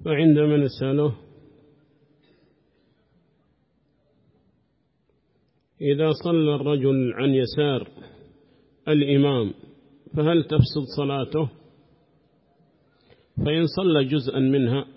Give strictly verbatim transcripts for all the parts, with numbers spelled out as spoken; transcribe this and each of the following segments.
فعندما نسأله إذا صلى الرجل عن يسار الإمام فهل تفسد صلاته؟ فإن صلى جزءا منها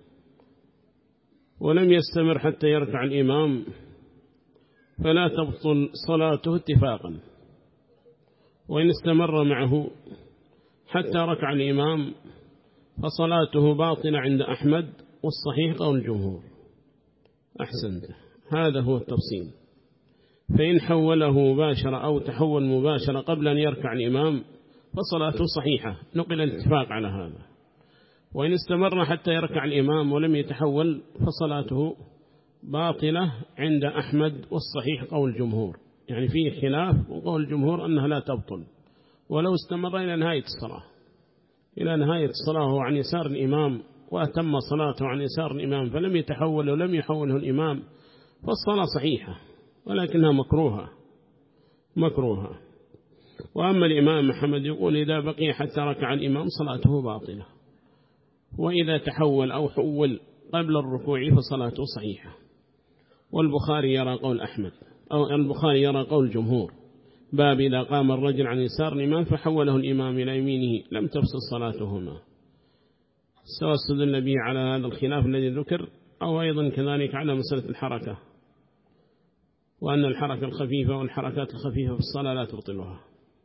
ولم يستمر حتى يركع الإمام فلا تبطل صلاته اتفاقا، وإن استمر معه حتى ركع الإمام فصلاته باطلة عند أحمد، والصحيح قول الجمهور. أحسنت، هذا هو التفصيل. فإن حوله مباشرة أو تحول مباشرة قبل أن يركع الإمام فصلاته صحيحة، نقل الاتفاق على هذا. وإن استمر حتى يركع الإمام ولم يتحول فصلاته باطلة عند أحمد، والصحيح قول الجمهور. يعني فيه خلاف، وقول الجمهور أنها لا تبطل ولو استمر إلى نهاية الصلاة، إلى نهاية الصلاة هو عن يسار الإمام وأتم صلاته عن يسار الإمام فلم يتحول ولم يحوله الإمام فالصلاة صحيحة، ولكنها مكروهة مكروهة. وأما الإمام محمد يقول إذا بقي حتى ركع الإمام صلاته باطلة، وإذا تحول أو حول قبل الركوع فصلاته صحيحة. والبخاري يرى قول أحمد، أو البخاري يرى قول الجمهور، باب إذا قام الرجل عن يسار الإمام فحوله الإمام إلى يمينه لم تفسد صلاتهما، سواء استدل به على هذا الخلاف الذي ذكر، أو أيضا كذلك على مسألة الحركة، وأن الحركة الخفيفة والحركات الخفيفة في الصلاة لا تبطلها.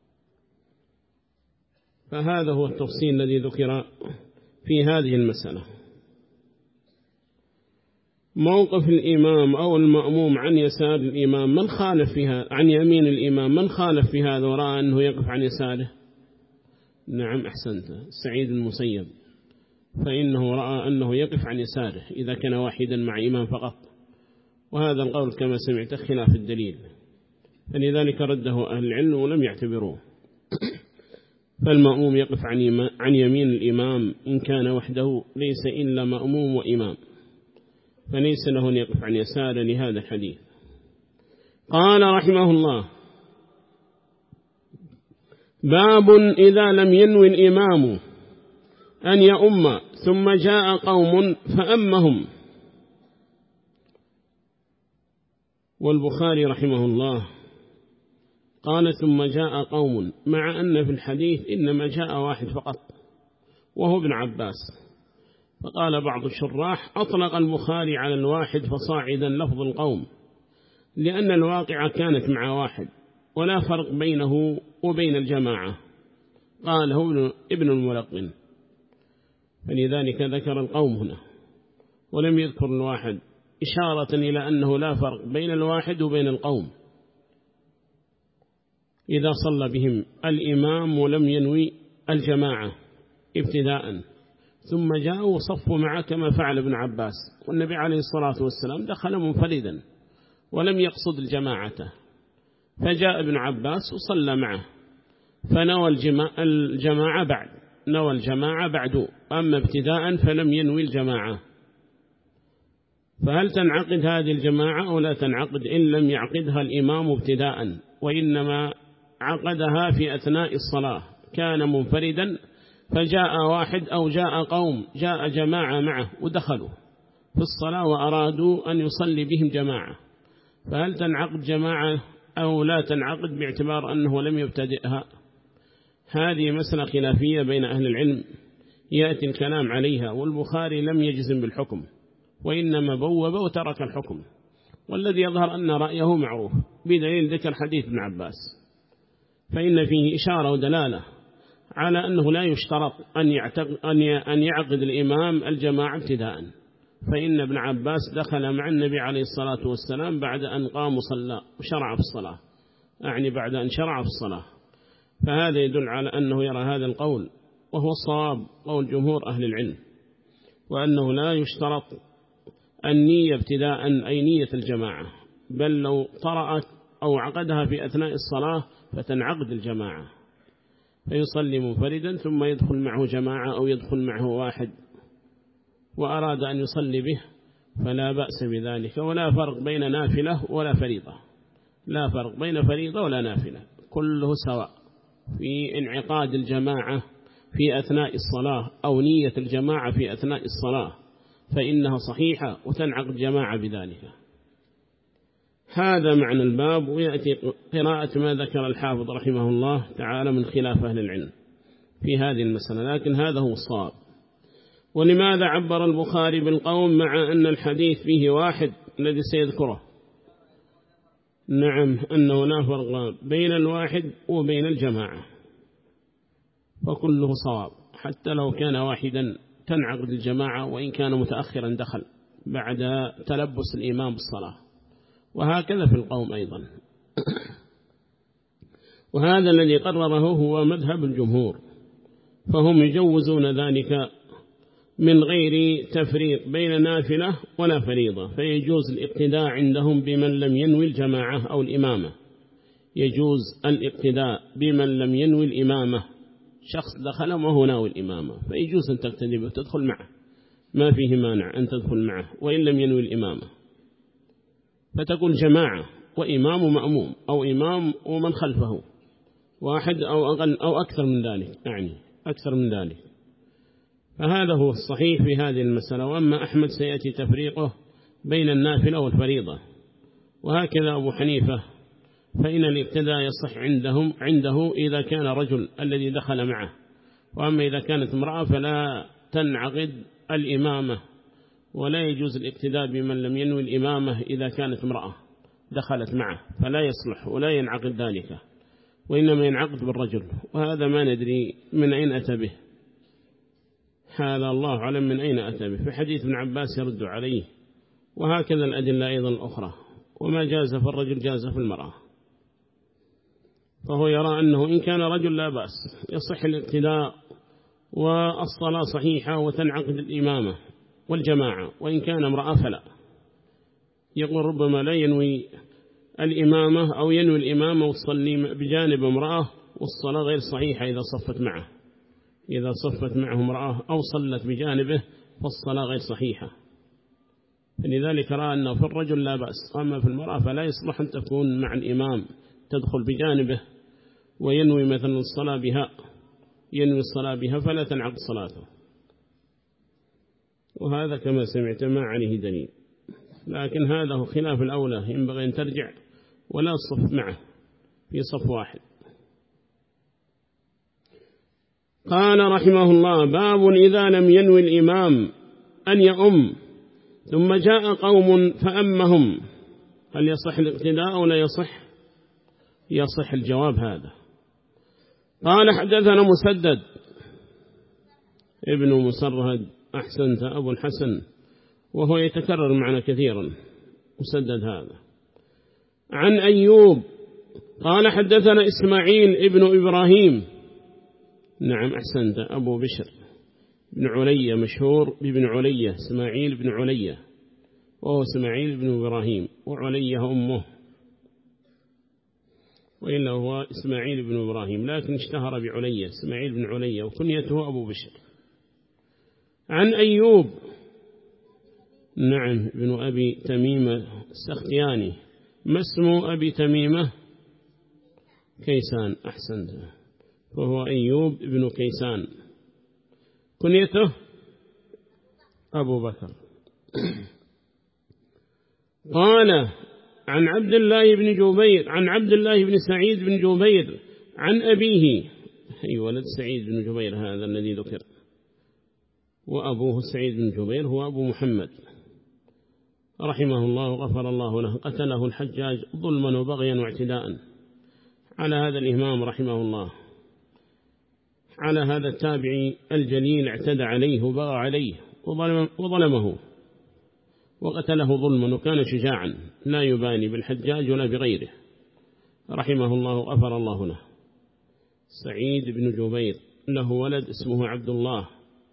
فهذا هو التفصيل الذي ذكر في هذه المسألة. موقف الإمام أو المأموم عن يسار الإمام، من خالف فيها؟ عن يمين الإمام، من خالف في هذا ورأى أنه يقف عن يساره؟ نعم أحسنت، سعيد المسيب، فإنه رأى أنه يقف عن يساره إذا كان واحدا مع إمام فقط، وهذا القول كما سمعت خلاف الدليل، فلذلك رده أهل العلم ولم يعتبروه. فالمأموم يقف عن يمين الإمام إن كان وحده، ليس إلا مأموم وإمام، فليس له أن يقف عن يسار لهذا الحديث. قال رحمه الله: باب إذا لم ينوي الإمام أن يؤم ثم جاء قوم فأمهم. والبخاري رحمه الله قال ثم جاء قوم، مع أن في الحديث إنما جاء واحد فقط وهو ابن عباس. فقال بعض الشراح أطلق البخاري على الواحد فصاعدا لفظ القوم، لأن الواقعة كانت مع واحد ولا فرق بينه وبين الجماعة، قاله ابن الملقن، فلذلك ذكر القوم هنا ولم يذكر الواحد، إشارة إلى أنه لا فرق بين الواحد وبين القوم إذا صلى بهم الإمام ولم ينوي الجماعة ابتداء، ثم جاءوا وصفوا معه كما فعل ابن عباس. والنبي عليه الصلاة والسلام دخل منفردا ولم يقصد الجماعة، فجاء ابن عباس وصلى معه فنوى الجماعة بعد نوى الجماعة بعد، أما ابتداء فلم ينوي الجماعة. فهل تنعقد هذه الجماعة أو لا تنعقد إن لم يعقدها الإمام ابتداء، وإنما عقدها في أثناء الصلاة؟ كان منفردا فجاء واحد أو جاء قوم، جاء جماعة معه ودخلوا في الصلاة وأرادوا أن يصلي بهم جماعة، فهل تنعقد جماعة أو لا تنعقد باعتبار أنه لم يبتدئها؟ هذه مسألة خلافية بين أهل العلم يأتي الكلام عليها، والبخاري لم يجزم بالحكم وإنما بوب وترك الحكم، والذي يظهر أن رأيه معروف بدليل ذكر حديث ابن عباس، فإن فيه إشارة ودلالة على أنه لا يشترط أن يعقد الإمام الجماعة ابتداء، فإن ابن عباس دخل مع النبي عليه الصلاة والسلام بعد أن قام صلى وشرع في الصلاة، أعني بعد أن شرع في الصلاة، فهذا يدل على أنه يرى هذا القول وهو الصواب قول جمهور أهل العلم، وأنه لا يشترط النية ابتداء أي نية الجماعة، بل لو طرأت أو عقدها في أثناء الصلاة فتنعقد الجماعة، فيصلي منفردا ثم يدخل معه جماعة أو يدخل معه واحد وأراد أن يصلي به فلا بأس بذلك، ولا فرق بين نافلة ولا فريضة، لا فرق بين فريضة ولا نافلة، كله سواء في انعقاد الجماعة في أثناء الصلاة أو نية الجماعة في أثناء الصلاة، فإنها صحيحة وتنعقد جماعة بذلك. هذا معنى الباب. ويأتي قراءة ما ذكر الحافظ رحمه الله تعالى من خلاف أهل العلم في هذه المسألة، لكن هذا هو الصواب. ولماذا عبر البخاري بالقوم مع أن الحديث فيه واحد الذي سيذكره؟ نعم، أنه لا فرق بين الواحد وبين الجماعة، فكله صواب، حتى لو كان واحدا تنعقد الجماعة وإن كان متأخرا دخل بعد تلبس الإمام بالصلاة، وهكذا في القوم أيضا. وهذا الذي قرره هو مذهب الجمهور، فهم يجوزون ذلك من غير تفريق بين نافلة ولا فريضة، فيجوز الاقتداء عندهم بمن لم ينوي الجماعة أو الإمامة. يجوز الاقتداء بمن لم ينوي الإمامة، شخص دخل وهو ناوي الإمامة فيجوز أن تقتدي به وتدخل معه، ما فيه مانع أن تدخل معه وإن لم ينوي الإمامة، فتكون جماعة وإمام ومأموم، أو إمام ومن خلفه واحد أو أقل أو أكثر من ذلك، يعني أكثر من ذلك. فهذا هو الصحيح في هذه المسألة. وأما أحمد سيأتي تفريقه بين النافلة والفريضة، وهكذا أبو حنيفة، فإن الابتداء يصح عندهم عنده إذا كان رجل الذي دخل معه، وأما إذا كانت امرأة فلا تنعقد الإمامة، ولا يجوز الاقتداء بمن لم ينوي الإمامة إذا كانت امرأة دخلت معه، فلا يصلح ولا ينعقد ذلك، وإنما ينعقد بالرجل. وهذا ما ندري من أين أتى به، هذا الله أعلم من أين أتى به. في حديث ابن عباس يرد عليه، وهكذا الأدلة أيضا الأخرى. وما جاز في الرجل جاز في المرأة، فهو يرى أنه إن كان رجل لا بأس، يصح الاقتداء والصلاة صحيحة وتنعقد الإمامة والجماعة، وإن كان امرأة فلا. يقول ربما لا ينوي الإمامة أو ينوي الإمامة وتصلي بجانب امرأة والصلاة غير صحيحة إذا صفت معه، إذا صفت معه امرأة أو صلت بجانبه فالصلاة غير صحيحة. فلذلك رأى أنه في الرجل لا بأس، أما في المرأة فلا يصلح أن تكون مع الإمام تدخل بجانبه وينوي مثلا الصلاة بها، ينوي الصلاة بها فلا تنعقد صلاته. وهذا كما سمعت ما عليه دليل، لكن هذا هو خلاف الأولى، ينبغي أن ترجع ولا تصف معه في صف واحد. قال رحمه الله: باب إذا لم ينوي الإمام أن يؤم ثم جاء قوم فأمهم، هل يصح الاقتداء أو لا يصح؟ يصح الجواب هذا. قال: حدثنا مسدد ابن مسرهد، أحسنت، أبو الحسن، وهو يتكرر معنا كثيرا مسدد هذا. عن أيوب قال: حدثنا إسماعيل ابن إبراهيم، نعم أحسنت، أبو بشر بن علية، مشهور بابن علية، إسماعيل بن علية، وهو إسماعيل بن إبراهيم، وعلية أمه، وإلا هو إسماعيل بن إبراهيم لكن اشتهر بعلية، إسماعيل بن علية، وكنيته أبو بشر. عن أيوب، نعم، ابن أبي تميمة السختياني. ما اسم أبي تميمة؟ كيسان، أحسنت، وهو أيوب بن كيسان، كنيته أبو بكر. قال: عن عبد الله بن جبير، عن عبد الله بن سعيد بن جبير عن أبيه، أي ولد سعيد بن جبير هذا الذي ذكر، وأبوه سعيد بن جبير هو أبو محمد رحمه الله وغفر الله له، قتله الحجاج ظلما وبغيا واعتداء على هذا الإمام رحمه الله، على هذا التابعي الجليل، اعتدى عليه وبغى عليه وظلمه وقتله ظلما، وكان شجاعا لا يباني بالحجاج ولا بغيره رحمه الله وغفر الله له. سعيد بن جبير له ولد اسمه عبد الله،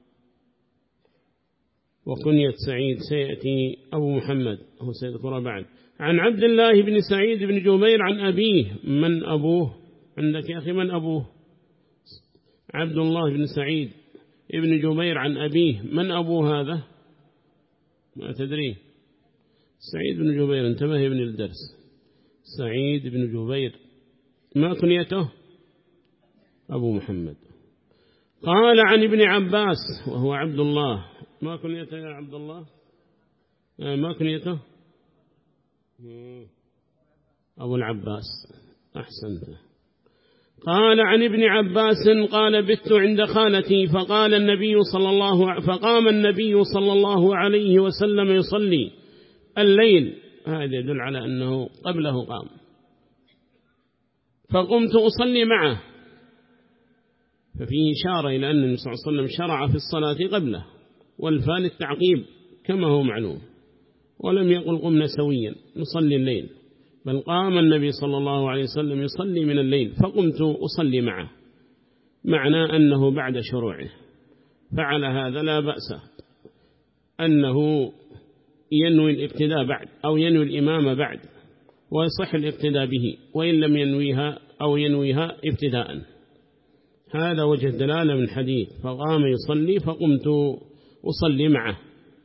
وكنية سعيد سيأتي أبو محمد، هو سيذكر بعد. عن عبد الله بن سعيد بن جبير عن أبيه، من أبوه عندك يا أخي؟ من أبوه؟ عبد الله بن سعيد ابن جبير عن أبيه، من أبوه هذا؟ ما تدري؟ سعيد بن جبير، انتبه ابن الدرس، سعيد بن جبير، ما كنيته؟ أبو محمد. قال: عن ابن عباس، وهو عبد الله ما كنيته يا عبد الله؟ ما كنيته؟ أبو العباس، أحسنت. قال عن ابن عباس قال بت عند خالتي فقال النبي صلى الله فقام النبي صلى الله عليه وسلم يصلي الليل، هذا يدل على أنه قبله قام، فقمت أصلي معه، ففيه إشارة إلى أن النبي صلى الله عليه وسلم شرع في الصلاة قبله، والفاء للتعقيب كما هو معلوم، ولم يقل قمنا سويا نصلي الليل، بل قام النبي صلى الله عليه وسلم يصلي من الليل فقمت أصلي معه، معنى أنه بعد شروعه. فعلى هذا لا بأس أنه ينوي الابتداء بعد أو ينوي الإمامة بعد، ويصح الابتداء به وإن لم ينويها أو ينويها ابتداء. هذا وجه الدلالة من حديث فقام يصلي فقمت أصلي معه.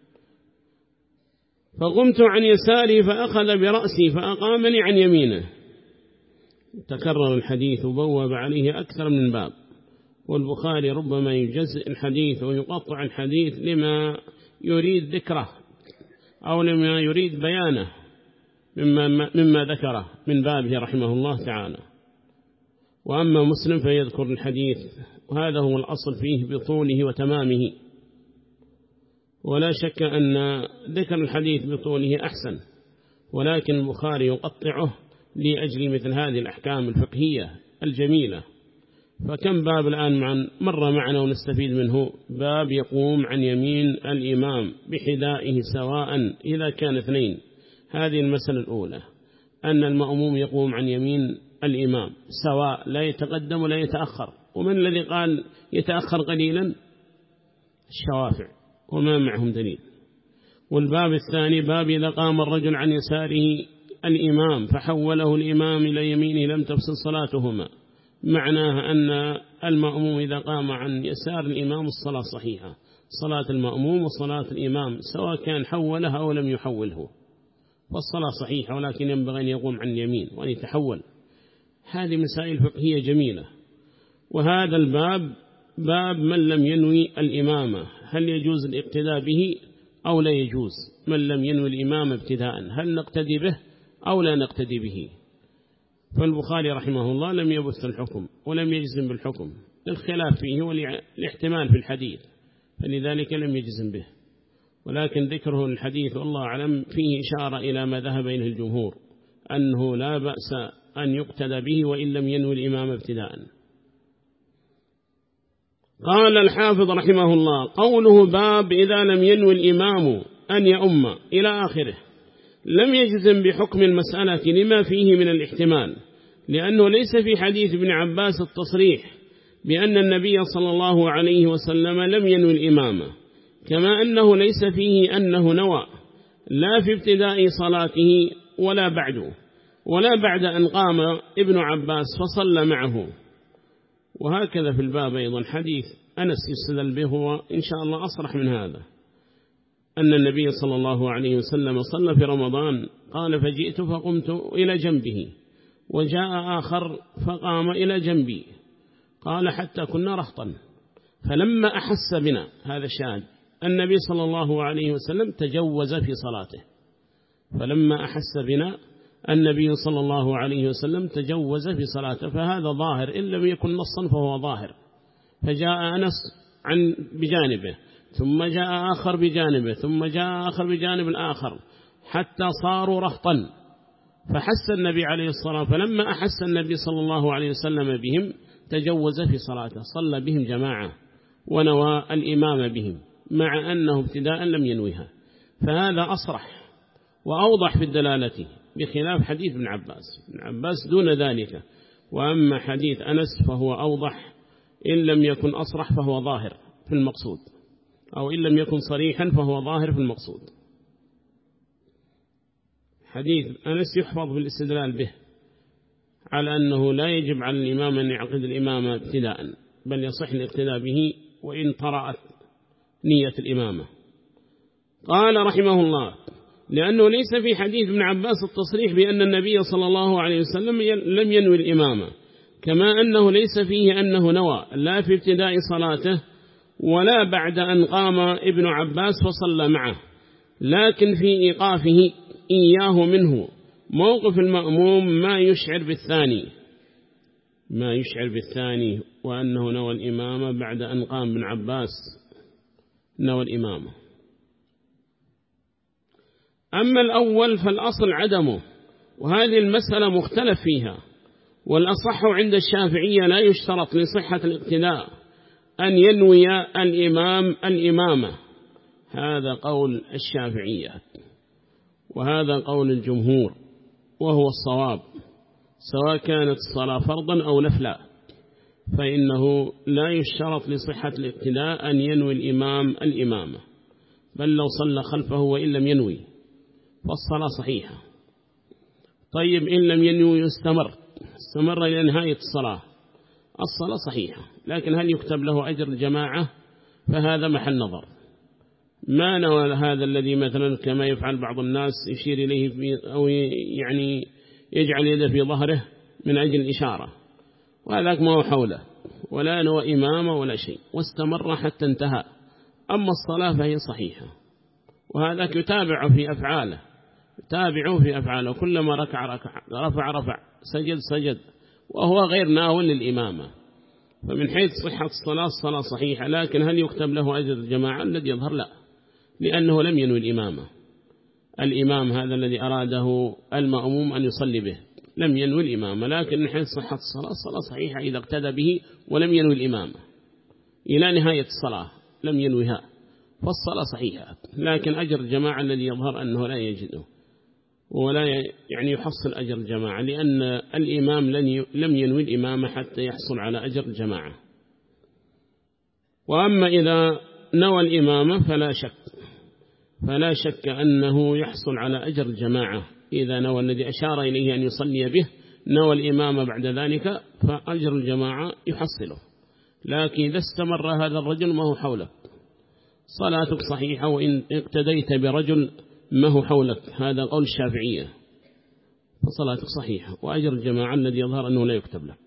فقمت عن يساري فأخذ برأسي فأقامني عن يمينه. تكرر الحديث وبوب عليه أكثر من باب، والبخاري ربما يجزئ الحديث ويقطع الحديث لما يريد ذكره أو لما يريد بيانه مما, مما ذكره من بابه رحمه الله تعالى. وأما مسلم فيذكر الحديث، وهذا هو الأصل فيه بطوله وتمامه، ولا شك أن ذكر الحديث بطوله أحسن، ولكن البخاري يقطعه لأجل مثل هذه الأحكام الفقهية الجميلة. فكم باب الآن معا مر معنا ونستفيد منه؟ باب يقوم عن يمين الإمام بحذائه سواء إذا كان اثنين. هذه المسألة الأولى، أن المأموم يقوم عن يمين الإمام سواء، لا يتقدم ولا يتأخر. ومن الذي قال يتأخر قليلا؟ الشوافع، وما معهم دليل. والباب الثاني باب إذا قام الرجل عن يساره الإمام فحوله الإمام إلى يمينه لم تفسد صلاتهما، معناها أن المأموم إذا قام عن يسار الإمام الصلاة صحيحة، صلاة المأموم وصلاة الإمام سواء كان حولها أو لم يحوله، والصلاة صحيحة، ولكن ينبغي أن يقوم عن اليمين وأن يتحول. هذه مسائل فقهية جميلة. وهذا الباب باب من لم ينوي الإمامة، هل يجوز الاقتداء به أو لا يجوز؟ من لم ينوي الإمامة ابتداء هل نقتدي به أو لا نقتدي به؟ فالبخاري رحمه الله لم يبث الحكم ولم يجزم بالحكم، الخلاف فيه والاحتمال في الحديث، فلذلك لم يجزم به. ولكن ذكره الحديث والله أعلم فيه إشارة إلى ما ذهب إليه الجمهور، أنه لا بأس أن يقتدى به وإن لم ينوي الإمامة ابتداء. قال الحافظ رحمه الله قوله باب إذا لم ينوي الإمام أن يؤم إلى آخره، لم يجزم بحكم المسألة لما فيه من الاحتمال، لأنه ليس في حديث ابن عباس التصريح بأن النبي صلى الله عليه وسلم لم ينوي الإمامة، كما أنه ليس فيه أنه نوى لا في ابتداء صلاته ولا بعده ولا بعد أن قام ابن عباس فصلى معه. وهكذا في الباب أيضا حديث أنس يستدل به، هو إن شاء الله أصرح من هذا، أن النبي صلى الله عليه وسلم صلى في رمضان قال فجئت فقمت إلى جنبه، وجاء آخر فقام إلى جنبي، قال حتى كنا رهطا، فلما أحس بنا، هذا شاهد، النبي صلى الله عليه وسلم تجوز في صلاته، فلما أحس بنا النبي صلى الله عليه وسلم تجوز في صلاته، فهذا ظاهر إن لم يكن نصا فهو ظاهر. فجاء أنس عن بجانبه، ثم جاء آخر بجانبه، ثم جاء آخر بجانب الآخر، حتى صاروا رهطا، فحس النبي عليه الصلاة، فلما أحس النبي صلى الله عليه وسلم بهم تجوز في صلاته، صلى بهم جماعة ونوى الإمام بهم، مع أنه ابتداء لم ينويها. فهذا أصرح وأوضح في الدلالة، بخلاف حديث ابن عباس. ابن عباس دون ذلك، وأما حديث أنس فهو أوضح، إن لم يكن أصرح فهو ظاهر في المقصود، أو إن لم يكن صريحا فهو ظاهر في المقصود. حديث أنس يحفظ بالاستدلال به على أنه لا يجب على الإمام أن يعقد الإمامة ابتداء، بل يصح الاقتداء به وإن طرأت نية الإمامة. قال رحمه الله لأنه ليس في حديث ابن عباس التصريح بأن النبي صلى الله عليه وسلم لم ينوي الإمامة، كما أنه ليس فيه أنه نوى لا في ابتداء صلاته ولا بعد أن قام ابن عباس فصلى معه، لكن في إيقافه إياه منه موقف المأموم ما يشعر بالثاني ما يشعر بالثاني وأنه نوى الإمامة بعد أن قام ابن عباس نوى الإمامة. أما الأول فالأصل عدمه، وهذه المسألة مختلف فيها، والأصح عند الشافعية لا يشترط لصحة الاقتداء أن ينوي الإمام الإمامة، هذا قول الشافعية وهذا قول الجمهور وهو الصواب، سواء كانت الصلاة فرضا أو نفلا، فإنه لا يشترط لصحة الاقتداء أن ينوي الإمام الإمامة، بل لو صلى خلفه وإن لم ينوي فالصلاة صحيحة. طيب إن لم ينوي يستمر استمر إلى نهاية الصلاة، الصلاة صحيحة، لكن هل يكتب له أجر الجماعة؟ فهذا محل نظر. ما نوى هذا الذي مثلا كما يفعل بعض الناس يشير إليه في أو يعني يجعل يده في ظهره من أجل الإشارة، وهذاك ما هو حوله ولا نوى إمامة ولا شيء، واستمر حتى انتهى. أما الصلاة فهي صحيحة، وهذاك يتابع في أفعاله يتابعه في أفعاله، كلما ركع ركع رفع رفع سجد سجد، وهو غير ناول للإمامة. فمن حيث صحة الصلاة الصلاة صحيحة، لكن هل يكتب له أجر الجماعة؟ الذي يظهر لا، لأنه لم ينوي الإمامة. الإمام هذا الذي أراده المأموم أن يصلي به لم ينوي الإمامة، لكن من حيث صحة الصلاة الصلاة صحيحة إذا اقتدى به ولم ينوي الإمامة إلى نهاية الصلاة لم ينويها فالصلاة صحيحة، لكن أجر الجماعة الذي يظهر أنه لا يجده ولا يعني يحصل أجر الجماعة، لأن الإمام لم ينوي الإمامة حتى يحصل على أجر الجماعة. وأما إذا نوى الإمامة فلا شك فلا شك أنه يحصل على أجر الجماعة، إذا نوى الذي أشار إليه أن يصلي به نوى الإمامة بعد ذلك فأجر الجماعة يحصله. لكن إذا استمر هذا الرجل ما هو حولك صلاتك صحيحة، وإن اقتديت برجل ما هو حولك، هذا قول الشافعية، فصلاتك صحيحة وأجر الجماعة الذي يظهر أنه لا يكتب لك.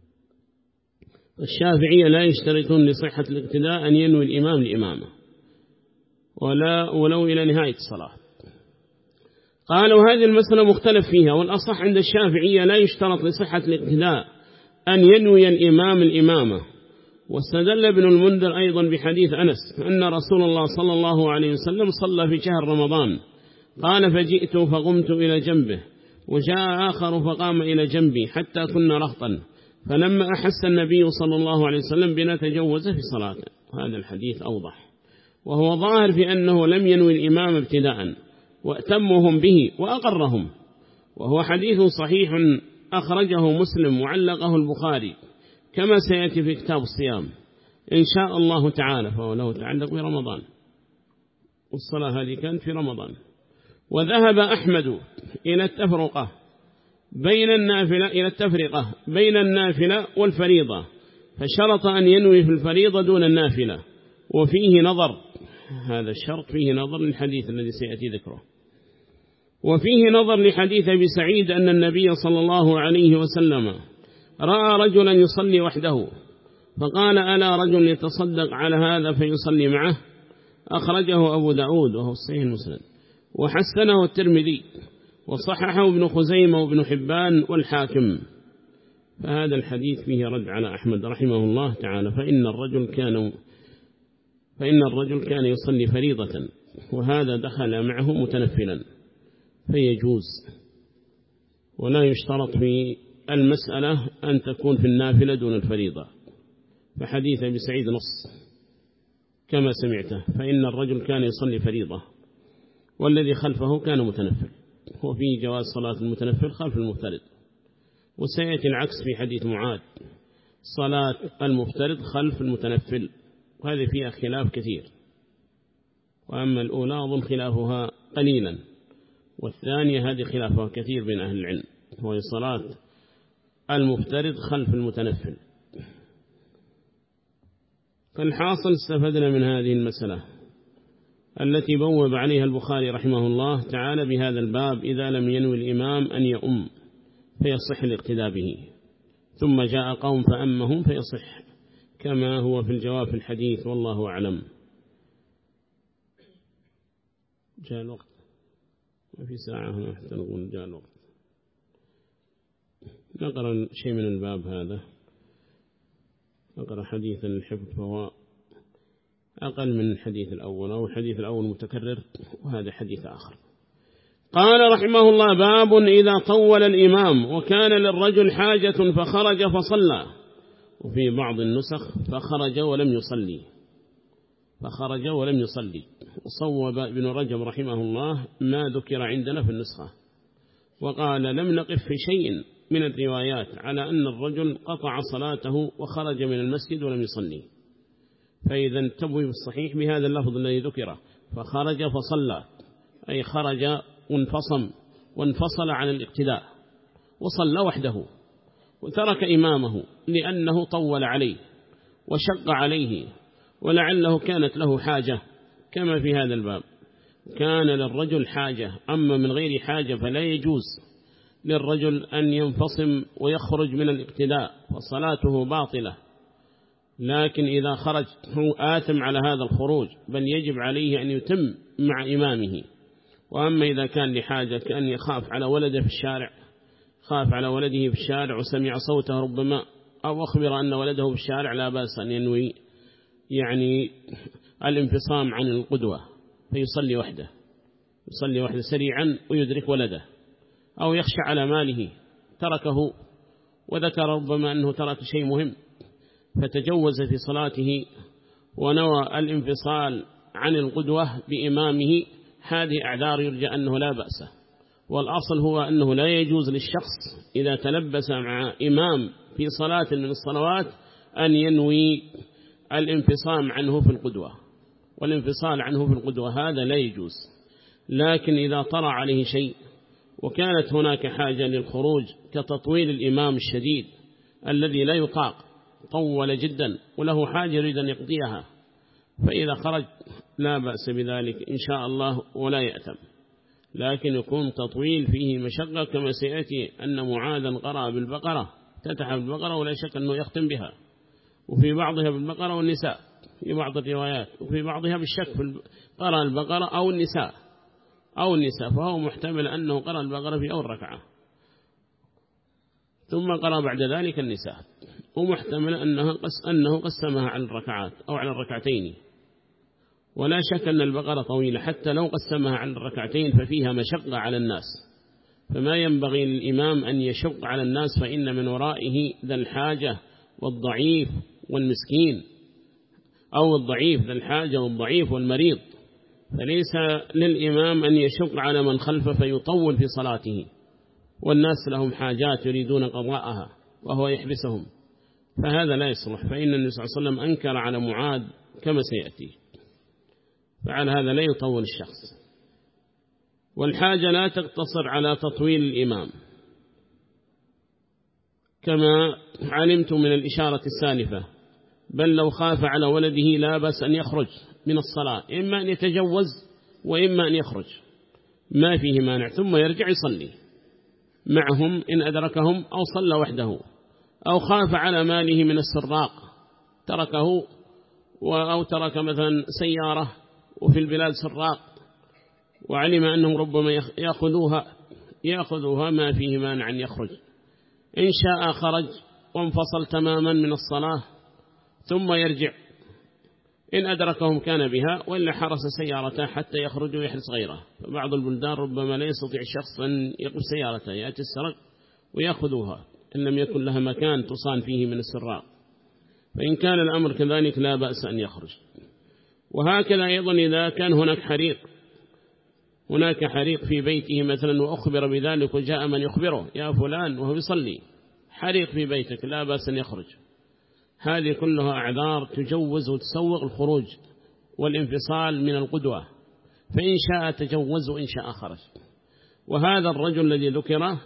الشافعية لا يشترطون لصحة الاقتداء أن ينوي الإمام الإمامة ولا ولو إلى نهاية الصلاة. قالوا هذه المسألة مختلف فيها، والأصح عند الشافعية لا يشترط لصحة الاقتداء أن ينوي الإمام الإمامة. واستدل ابن المنذر أيضا بحديث أنس أن رسول الله صلى الله عليه وسلم صلى في شهر رمضان، قال فجئت فقمت إلى جنبه، وجاء آخر فقام إلى جنبي حتى كنا رهطا، فلما أحس النبي صلى الله عليه وسلم بنا تجوز في صلاته. هذا الحديث أوضح، وهو ظاهر في أنه لم ينوي الإمام ابتداء، وأتمهم به وأقرهم، وهو حديث صحيح أخرجه مسلم وعلقه البخاري كما سيأتي في كتاب الصيام إن شاء الله تعالى، فهو له تعلق برمضان، والصلاة هذه كانت في رمضان. وذهب أحمد إلى التفرقة بين النافلة إلى التفرقة بين النافلة والفريضة، فشرط أن ينوي في الفريضة دون النافلة، وفيه نظر، هذا الشرط فيه نظر للحديث الذي سيأتي ذكره. وفيه نظر لحديث أبي سعيد أن النبي صلى الله عليه وسلم رأى رجلا يصلي وحده فقال ألا رجل يتصدق على هذا فيصلي معه، أخرجه أبو داود وهو الصحيح المسند، وحسنه الترمذي وصححه ابن خزيمة وابن حبان والحاكم. فهذا الحديث فيه رد على أحمد رحمه الله تعالى، فإن الرجل كان فإن الرجل كان يصلي فريضة وهذا دخل معه متنفلا فيجوز، ولا يشترط في المسألة أن تكون في النافلة دون الفريضة. فحديث أبي سعيد نص كما سمعته، فإن الرجل كان يصلي فريضة والذي خلفه كان متنفل، وفي جواز صلاة المتنفل خلف المفترض. وسيأتي العكس في حديث معاذ، صلاة المفترض خلف المتنفل، وهذه فيها خلاف كثير، وأما الأولى أظن خلافها قليلا، والثانية هذه خلافها كثير بين أهل العلم، وهي صلاة المفترض خلف المتنفل. فالحاصل استفدنا من هذه المسألة التي بوب عليها البخاري رحمه الله تعالى بهذا الباب: إذا لم ينوي الإمام أن يؤم فيصح الاقتداء به، ثم جاء قوم فأمهم فيصح، كما هو في الجواب في الحديث، والله أعلم. جاء الوقت، ما في ساعة هنا حتى نقول جاء الوقت. نقرأ شيء من الباب هذا، نقرأ حديثا الحفظ فهو أقل من الحديث الأول، أو الحديث الأول متكرر وهذا حديث آخر. قال رحمه الله: باب إذا طول الإمام وكان للرجل حاجة فخرج فصلى. وفي بعض النسخ فخرج ولم يصلي، فخرج ولم يصلي. وصوب ابن رجب رحمه الله ما ذكر عندنا في النسخة، وقال: لم نقف في شيء من الروايات على أن الرجل قطع صلاته وخرج من المسجد ولم يصلي. فإذا انتبهوا بالصحيح بهذا اللفظ الذي ذكره: فخرج فصلى، أي خرج وانفصم وانفصل عن الاقتداء وصلى وحده وترك إمامه لأنه طول عليه وشق عليه، ولعله كانت له حاجة كما في هذا الباب. كان للرجل حاجة، أما من غير حاجة فلا يجوز للرجل أن ينفصم ويخرج من الاقتداء فصلاته باطلة. لكن إذا خرج هو آثم على هذا الخروج، بل يجب عليه أن يتم مع إمامه. وأما إذا كان لحاجة كأن يخاف على ولده في الشارع، خاف على ولده في الشارع وسمع صوته ربما، أو أخبر أن ولده في الشارع، لا بأس أن ينوي يعني الانفصام عن القدوة فيصلي وحده، يصلي وحده سريعا ويدرك ولده. أو يخشى على ماله تركه وذكر ربما أنه ترك شيء مهم فتجوز في صلاته ونوى الانفصال عن القدوة بإمامه، هذه أعذار يرجى أنه لا بأس. والأصل هو أنه لا يجوز للشخص إذا تلبس مع إمام في صلاة من الصلوات أن ينوي الانفصام عنه في القدوة، والانفصال عنه في القدوة هذا لا يجوز. لكن إذا طرأ عليه شيء وكانت هناك حاجة للخروج كتطويل الإمام الشديد الذي لا يطاق، طول جدا وله حاجة يريد أن يقضيها، فإذا خرج لا بأس بذلك إن شاء الله ولا يأتم. لكن يكون تطويل فيه مشقة، كما سيأتي أن معاذا قرأ بالبقرة، تتح بالبقرة ولا شك أنه يختم بها، وفي بعضها بالبقرة والنساء في بعض الروايات، وفي بعضها بالشك قرأ البقرة أو النساء أو النساء فهو محتمل أنه قرأ البقرة في أول ركعة ثم قرأ بعد ذلك النساء، ومحتمل أنه, قس أنه قسمها على الركعات أو على الركعتين. ولا شك أن البقرة طويلة، حتى لو قسمها على الركعتين ففيها مشقة على الناس، فما ينبغي للإمام أن يشق على الناس، فإن من ورائه ذا الحاجة والضعيف والمسكين، أو الضعيف ذا الحاجة والضعيف والمريض، فليس للإمام أن يشق على من خلفه فيطول في صلاته، والناس لهم حاجات يريدون قضاءها وهو يحبسهم، فهذا لا يصلح. فإن النبي صلى الله عليه وسلم أنكر على معاذ كما سيأتي، فعلى هذا لا يطول الشخص. والحاجة لا تقتصر على تطويل الإمام، كما علمت من الإشارة السالفة، بل لو خاف على ولده لا بأس أن يخرج من الصلاة، إما أن يتجوز وإما أن يخرج، ما فيه مانع، ثم يرجع يصلي معهم إن أدركهم، أو صلى وحده. أو خاف على ماله من السراق تركه، أو ترك مثلا سيارة وفي البلاد سراق وعلم أنهم ربما يأخذوها يأخذوها ما فيه مانع أن يخرج. إن شاء خرج وانفصل تماما من الصلاة ثم يرجع، إن أدركهم كان بها، وإلا حرس سيارته حتى يخرج ويحرس غيره. فبعض البلدان ربما لا يستطيع الشخص أن يقف سيارته، يأتي السرق ويأخذوها إن لم يكن لها مكان تصان فيه من السراق، فإن كان الأمر كذلك لا بأس أن يخرج. وهكذا أيضا إذا كان هناك حريق هناك حريق في بيته مثلا وأخبر بذلك وجاء من يخبره: يا فلان، وهو يصلي، حريق في بيتك، لا بأس أن يخرج. هذه كلها أعذار تجوز وتسوغ الخروج والانفصال من القدوة، فإن شاء تجوز وإن شاء خرج. وهذا الرجل الذي ذكره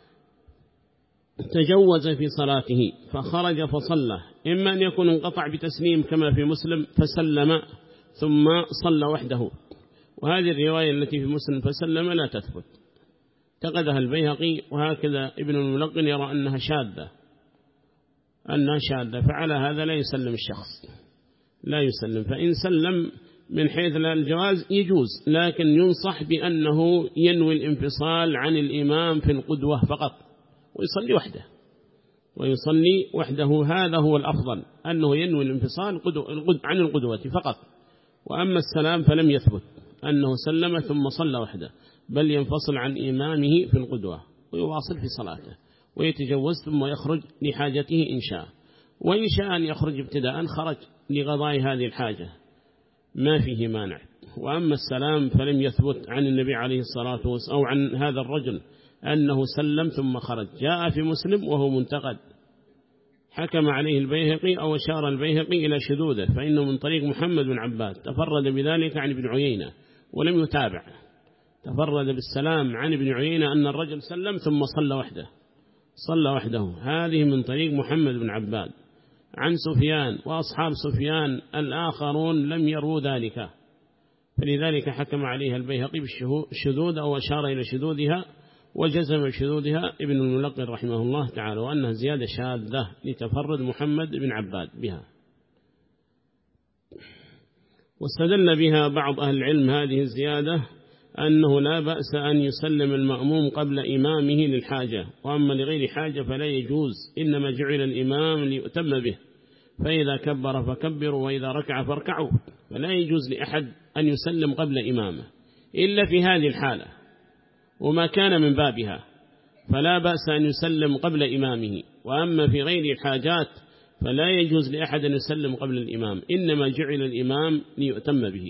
تجوز في صلاته فخرج فصلى، إما أن يكون انقطع بتسليم كما في مسلم فسلم ثم صلى وحده، وهذه الرواية التي في مسلم فسلم لا تثبت، تقدها البيهقي، وهكذا ابن الملقن يرى أنها شاذة، أنها شاذة، فعلى هذا لا يسلم الشخص، لا يسلم. فإن سلم من حيث الجواز يجوز، لكن ينصح بأنه ينوي الانفصال عن الإمام في القدوة فقط ويصلي وحده، ويصلي وحده. هذا هو الأفضل، أنه ينوي الانفصال عن القدوة فقط. وأما السلام فلم يثبت أنه سلم ثم صلى وحده، بل ينفصل عن إمامه في القدوة ويواصل في صلاته ويتجوز ثم يخرج لحاجته إن شاء، وإن شاء أن يخرج ابتداء خرج لغضاء هذه الحاجة ما فيه مانع. وأما السلام فلم يثبت عن النبي عليه الصلاة والسلام أو عن هذا الرجل أنه سلم ثم خرج. جاء في مسلم وهو منتقد، حكم عليه البيهقي أو أشار البيهقي إلى شذوذه، فإنه من طريق محمد بن عباد تفرد بذلك عن ابن عيينة ولم يتابع. تفرد بالسلام عن ابن عيينة أن الرجل سلم ثم صلى وحده، صلى وحده. هذه من طريق محمد بن عباد عن سفيان، وأصحاب سفيان الآخرون لم يروا ذلك، فلذلك حكم عليها البيهقي بالشذوذ أو أشار إلى شذوذها، وجزم بشذوذها ابن الملقن رحمه الله تعالى، وأنها زيادة شاذة لتفرد محمد بن عباد بها. واستدل بها بعض أهل العلم هذه الزيادة أنه لا بأس أن يسلم المأموم قبل إمامه للحاجة، وأما لغير حاجة فلا يجوز، إنما جعل الإمام ليؤتم به، فإذا كبر فكبروا وإذا ركع فاركعوا، فلا يجوز لأحد أن يسلم قبل إمامه إلا في هذه الحالة وما كان من بابها، فلا بأس أن يسلم قبل إمامه. وأما في غير الحاجات فلا يجوز لأحد أن يسلم قبل الإمام، إنما جعل الإمام ليؤتم به.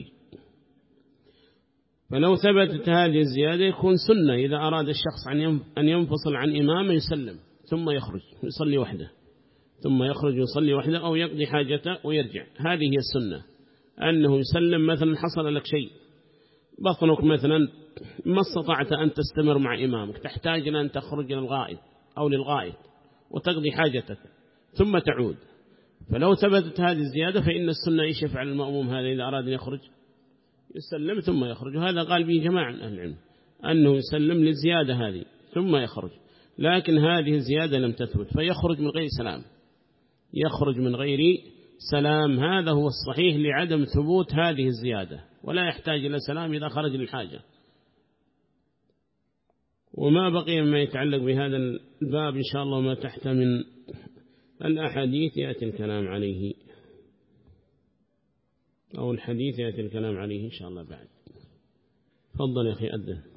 فلو ثبتت هذه الزيادة يكون سنة، إذا أراد الشخص أن ينفصل عن إمامه يسلم ثم يخرج يصلي وحده، ثم يخرج يصلي وحده أو يقضي حاجته ويرجع. هذه هي السنة، أنه يسلم. مثلا حصل لك شيء، بطنك مثلا ما استطعت أن تستمر مع إمامك، تحتاج أن تخرج للغائط أو للغائط وتقضي حاجتك ثم تعود، فلو ثبتت هذه الزيادة فإن السنة إيش يفعل المأموم هذا إذا أراد أن يخرج؟ يسلم ثم يخرج. وهذا قال به جماعة أهل العلم أنه يسلم للزيادة هذه ثم يخرج، لكن هذه الزيادة لم تثبت فيخرج من غير سلام، يخرج من غير سلام. هذا هو الصحيح لعدم ثبوت هذه الزيادة، ولا يحتاج إلى سلام إذا خرج للحاجة. وما بقي ما يتعلق بهذا الباب إن شاء الله ما تحت من الأحاديث يأتي الكلام عليه، أو الحديث يأتي الكلام عليه إن شاء الله بعد. تفضل يا أخي أذن.